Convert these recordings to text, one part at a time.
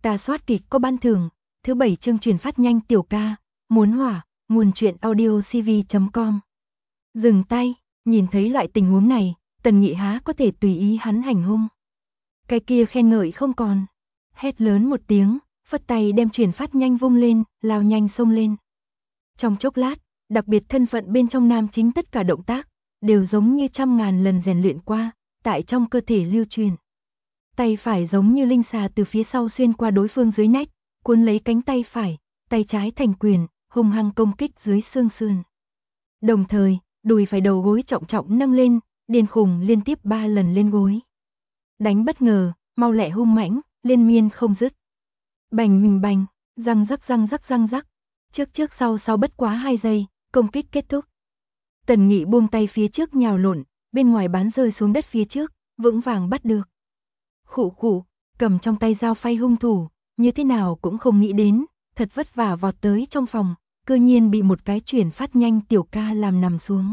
Ta soát kịch có ban thưởng, thứ 7 chương truyền phát nhanh tiểu ca, muốn hỏa, nguồn truyện audiocv.com. Dừng tay, nhìn thấy loại tình huống này, Tần Nghị há có thể tùy ý hắn hành hung. Cái kia khen ngợi không còn. Hét lớn một tiếng, phất tay đem truyền phát nhanh vung lên, lao nhanh xông lên. Trong chốc lát, đặc biệt thân phận bên trong nam chính tất cả động tác, đều giống như trăm ngàn lần rèn luyện qua, tại trong cơ thể lưu truyền. Tay phải giống như linh xà từ phía sau xuyên qua đối phương dưới nách, cuốn lấy cánh tay phải, tay trái thành quyền, hung hăng công kích dưới xương sườn. Đồng thời, đùi phải đầu gối trọng trọng nâng lên, điên khùng liên tiếp 3 lần lên gối. Đánh bất ngờ, mau lẹ hung mãnh, liên miên không dứt. Bành mình bành, răng rắc răng rắc răng rắc. Trước sau sau bất quá 2 giây, công kích kết thúc. Tần Nghị buông tay phía trước nhào lộn, bên ngoài bán rơi xuống đất phía trước, vững vàng bắt được. Khụ khụ, cầm trong tay dao phay hung thủ, như thế nào cũng không nghĩ đến, thật vất vả vọt tới trong phòng, cư nhiên bị một cái chuyển phát nhanh tiểu ca làm nằm xuống.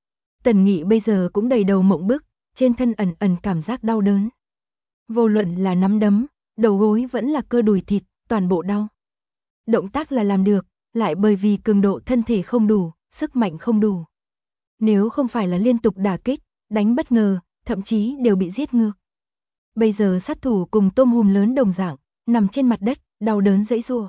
Tần Nghị bây giờ cũng đầy đầu mộng bức, trên thân ẩn ẩn cảm giác đau đớn. Vô luận là nắm đấm, đầu gối vẫn là cơ đùi thịt, toàn bộ đau. Động tác là làm được, lại bởi vì cường độ thân thể không đủ, sức mạnh không đủ. Nếu không phải là liên tục đả kích, đánh bất ngờ, thậm chí đều bị giết ngược. Bây giờ sát thủ cùng tôm hùm lớn đồng dạng, nằm trên mặt đất, đau đớn dãy giụa.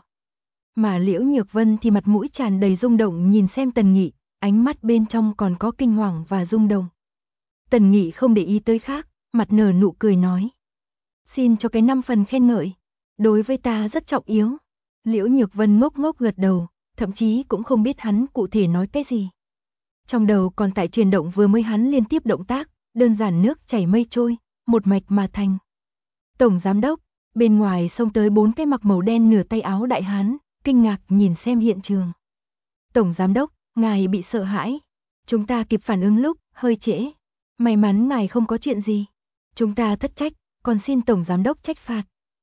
Mà Liễu Nhược Vân thì mặt mũi tràn đầy rung động nhìn xem Tần Nghị, ánh mắt bên trong còn có kinh hoàng và rung động. Tần Nghị không để ý tới khác, mặt nở nụ cười nói. Xin cho cái 5 phần khen ngợi, đối với ta rất trọng yếu. Liễu Nhược Vân ngốc ngốc gật đầu, thậm chí cũng không biết hắn cụ thể nói cái gì. Trong đầu còn tại chuyển động vừa mới hắn liên tiếp động tác, đơn giản nước chảy mây trôi, một mạch mà thành. Tổng giám đốc, bên ngoài xông tới 4 cái mặc màu đen nửa tay áo đại hán, kinh ngạc nhìn xem hiện trường. Tổng giám đốc, ngài bị sợ hãi. Chúng ta kịp phản ứng lúc, hơi trễ. May mắn ngài không có chuyện gì. Chúng ta thất trách, còn xin tổng giám đốc trách phạt.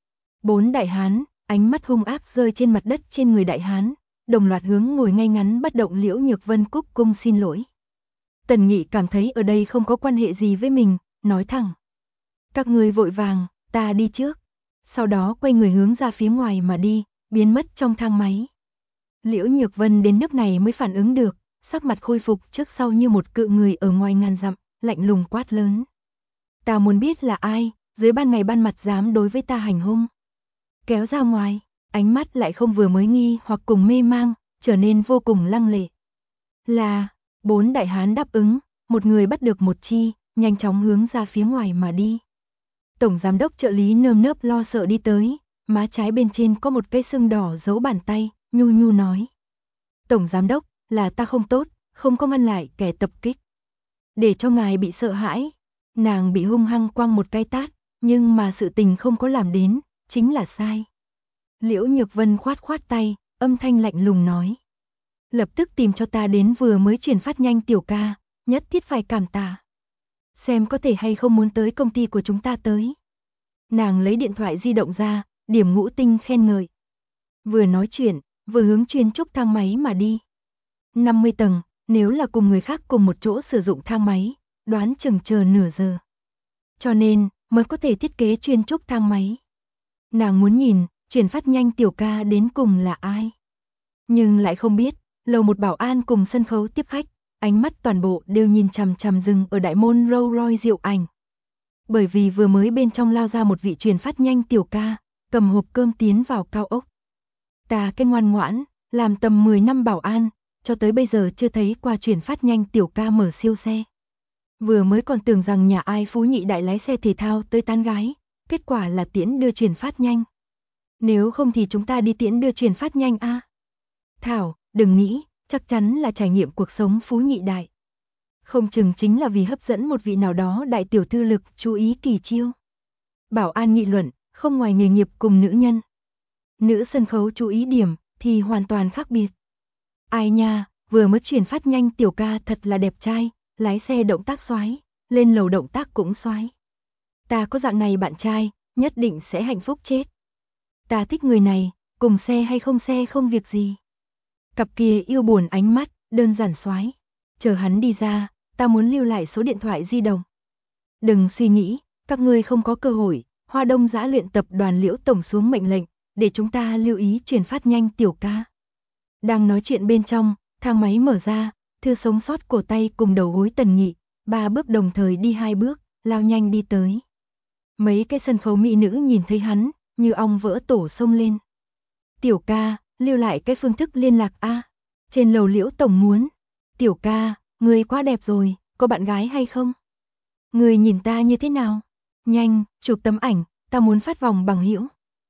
4 đại hán, ánh mắt hung ác rơi trên mặt đất trên người đại hán, đồng loạt hướng ngồi ngay ngắn bất động Liễu Nhược Vân cúc cung xin lỗi. Tần Nghị cảm thấy ở đây không có quan hệ gì với mình, nói thẳng. Các ngươi vội vàng, ta đi trước. Sau đó quay người hướng ra phía ngoài mà đi, biến mất trong thang máy. Liễu Nhược Vân đến nước này mới phản ứng được, sắc mặt khôi phục trước sau như một cự người ở ngoài ngàn dặm, lạnh lùng quát lớn. Ta muốn biết là ai, dưới ban ngày ban mặt dám đối với ta hành hung. Kéo ra ngoài, ánh mắt lại không vừa mới nghi hoặc cùng mê mang, trở nên vô cùng lăng lệ. Là, 4 đại hán đáp ứng, một người bắt được một chi, nhanh chóng hướng ra phía ngoài mà đi. Tổng giám đốc trợ lý nơm nớp lo sợ đi tới, má trái bên trên có một cái sưng đỏ giấu bàn tay, nhu nhu nói. Tổng giám đốc, là ta không tốt, không có ngăn lại kẻ tập kích. Để cho ngài bị sợ hãi, nàng bị hung hăng quăng một cái tát, nhưng mà sự tình không có làm đến, chính là sai. Liễu Nhược Vân khoát khoát tay, âm thanh lạnh lùng nói. Lập tức tìm cho ta đến vừa mới chuyển phát nhanh tiểu ca, nhất thiết phải cảm tạ. Xem có thể hay không muốn tới công ty của chúng ta tới. Nàng lấy điện thoại di động ra, điểm ngũ tinh khen ngợi. Vừa nói chuyện, vừa hướng chuyên trúc thang máy mà đi. 50 tầng, nếu là cùng người khác cùng một chỗ sử dụng thang máy, đoán chừng chờ nửa giờ. Cho nên, mới có thể thiết kế chuyên trúc thang máy. Nàng muốn nhìn, chuyển phát nhanh tiểu ca đến cùng là ai. Nhưng lại không biết, lầu một bảo an cùng sân khấu tiếp khách, ánh mắt toàn bộ đều nhìn chằm chằm dừng ở đại môn Rolls Royce Diệu Ảnh. Bởi vì vừa mới bên trong lao ra một vị chuyển phát nhanh tiểu ca, cầm hộp cơm tiến vào cao ốc. Ta cái ngoan ngoãn, làm tầm 10 năm bảo an, cho tới bây giờ chưa thấy qua chuyển phát nhanh tiểu ca mở siêu xe. Vừa mới còn tưởng rằng nhà ai phú nhị đại lái xe thể thao tới tán gái, kết quả là tiễn đưa chuyển phát nhanh. Nếu không thì chúng ta đi tiễn đưa chuyển phát nhanh a. Thảo, đừng nghĩ, chắc chắn là trải nghiệm cuộc sống phú nhị đại. Không chừng chính là vì hấp dẫn một vị nào đó đại tiểu thư lực chú ý kỳ chiêu. Bảo an nghị luận, không ngoài nghề nghiệp cùng nữ nhân. Nữ sân khấu chú ý điểm thì hoàn toàn khác biệt. Ai nha, vừa mới chuyển phát nhanh tiểu ca thật là đẹp trai, lái xe động tác xoái, lên lầu động tác cũng xoái. Ta có dạng này bạn trai, nhất định sẽ hạnh phúc chết. Ta thích người này, cùng xe hay không xe không việc gì. Cặp kia yêu buồn ánh mắt, đơn giản xoái. Chờ hắn đi ra, ta muốn lưu lại số điện thoại di động. Đừng suy nghĩ, các ngươi không có cơ hội. Hoa Đông Dã Luyện Tập đoàn Liễu tổng xuống mệnh lệnh, để chúng ta lưu ý chuyển phát nhanh tiểu ca. Đang nói chuyện bên trong, thang máy mở ra, Thư sống sót cổ tay cùng đầu gối Tần Nghị, 3 bước đồng thời đi 2 bước, lao nhanh đi tới. Mấy cái sân khấu mỹ nữ nhìn thấy hắn, như ong vỡ tổ xông lên. Tiểu ca, lưu lại cái phương thức liên lạc a. Trên lầu Liễu tổng muốn. Tiểu ca, người quá đẹp rồi, có bạn gái hay không? Người nhìn ta như thế nào? Nhanh, chụp tấm ảnh, ta muốn phát vòng bằng hữu.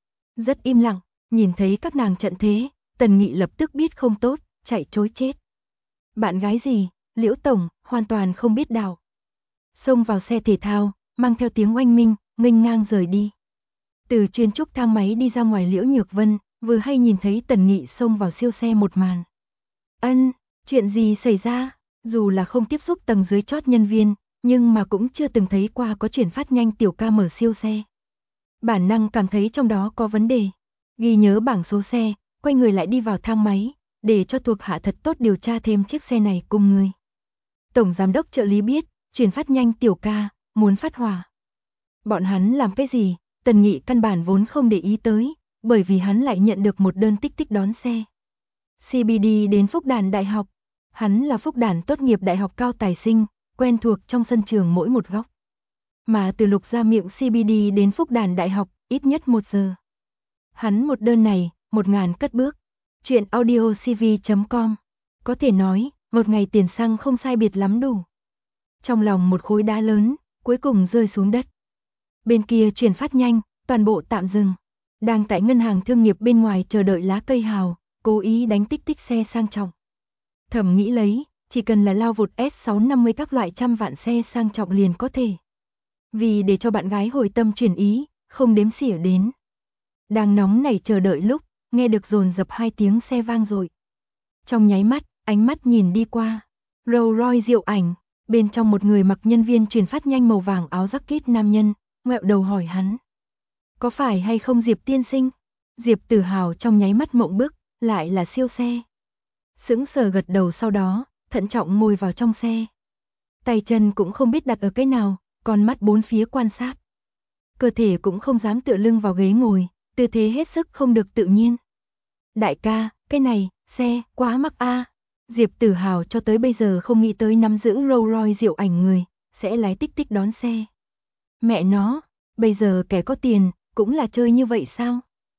Rất im lặng, nhìn thấy các nàng trận thế, Tần Nghị lập tức biết không tốt, chạy trối chết. Bạn gái gì? Liễu tổng, hoàn toàn không biết đạo. Xông vào xe thể thao, mang theo tiếng oanh minh, nghênh ngang rời đi. Từ chuyên trúc thang máy đi ra ngoài Liễu Nhược Vân, vừa hay nhìn thấy Tần Nghị xông vào siêu xe một màn. Ân, chuyện gì xảy ra? Dù là không tiếp xúc tầng dưới chót nhân viên, nhưng mà cũng chưa từng thấy qua có chuyển phát nhanh tiểu ca mở siêu xe. Bản năng cảm thấy trong đó có vấn đề. Ghi nhớ bảng số xe, quay người lại đi vào thang máy, để cho thuộc hạ thật tốt điều tra thêm chiếc xe này cùng người. Tổng giám đốc trợ lý biết, chuyển phát nhanh tiểu ca, muốn phát hỏa. Bọn hắn làm cái gì? Tần Nghị căn bản vốn không để ý tới, bởi vì hắn lại nhận được một đơn tích tích đón xe. CBD đến Phúc Đản Đại học. Hắn là Phúc Đản tốt nghiệp đại học cao tài sinh, quen thuộc trong sân trường mỗi một góc. Mà từ Lục Gia Miệng CBD đến Phúc Đản Đại học, ít nhất 1 giờ. Hắn một đơn này, 1000 cất bước. Chuyện audiocv.com. Có thể nói, một ngày tiền xăng không sai biệt lắm đủ. Trong lòng một khối đá lớn, cuối cùng rơi xuống đất. Bên kia chuyển phát nhanh, toàn bộ tạm dừng. Đang tại ngân hàng thương nghiệp bên ngoài chờ đợi lá cây hào, cố ý đánh tích tích xe sang trọng. Thẩm nghĩ lấy, chỉ cần là lao vụt S650 các loại trăm vạn xe sang trọng liền có thể. Vì để cho bạn gái hồi tâm chuyển ý, không đếm xỉa đến. Đang nóng nảy chờ đợi lúc, nghe được dồn dập 2 tiếng xe vang dội. Trong nháy mắt, ánh mắt nhìn đi qua. Rolls Royce Diệu Ảnh, bên trong một người mặc nhân viên chuyển phát nhanh màu vàng áo jacket nam nhân, ngoẹo đầu hỏi hắn. Có phải hay không Diệp tiên sinh? Diệp Tử Hào trong nháy mắt mộng bức, lại là siêu xe. Sững sờ gật đầu sau đó, thận trọng ngồi vào trong xe. Tay chân cũng không biết đặt ở cái nào, con mắt bốn phía quan sát. Cơ thể cũng không dám tựa lưng vào ghế ngồi, tư thế hết sức không được tự nhiên. Đại ca, cái này, xe, quá mắc a. Diệp Tử Hào cho tới bây giờ không nghĩ tới nắm giữ Rolls Royce Diệu Ảnh người, sẽ lái tích tích đón xe. Mẹ nó, bây giờ kẻ có tiền, cũng là chơi như vậy sao?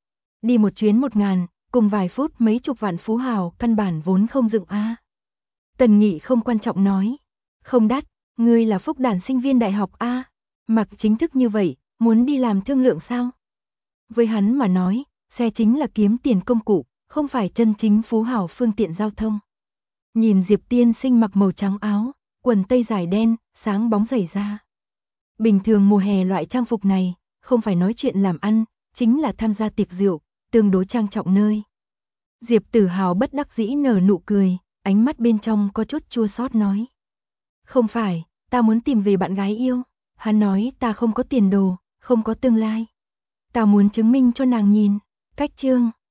Đi một chuyến 1000, cùng vài phút mấy chục vạn phú hào, căn bản vốn không dựng a. Tần Nghị không quan trọng nói. Không đắt, ngươi là Phúc Đản sinh viên đại học a. Mặc chính thức như vậy, muốn đi làm thương lượng sao? Với hắn mà nói, xe chính là kiếm tiền công cụ, không phải chân chính phú hào phương tiện giao thông. Nhìn Diệp tiên sinh mặc màu trắng áo, quần tây dài đen, sáng bóng giày da. Bình thường mùa hè loại trang phục này, không phải nói chuyện làm ăn, chính là tham gia tiệc rượu, tương đối trang trọng nơi. Diệp Tử Hào bất đắc dĩ nở nụ cười, ánh mắt bên trong có chút chua xót nói. Không phải, ta muốn tìm về bạn gái yêu. Hắn nói ta không có tiền đồ, không có tương lai. Ta muốn chứng minh cho nàng nhìn. Cách chương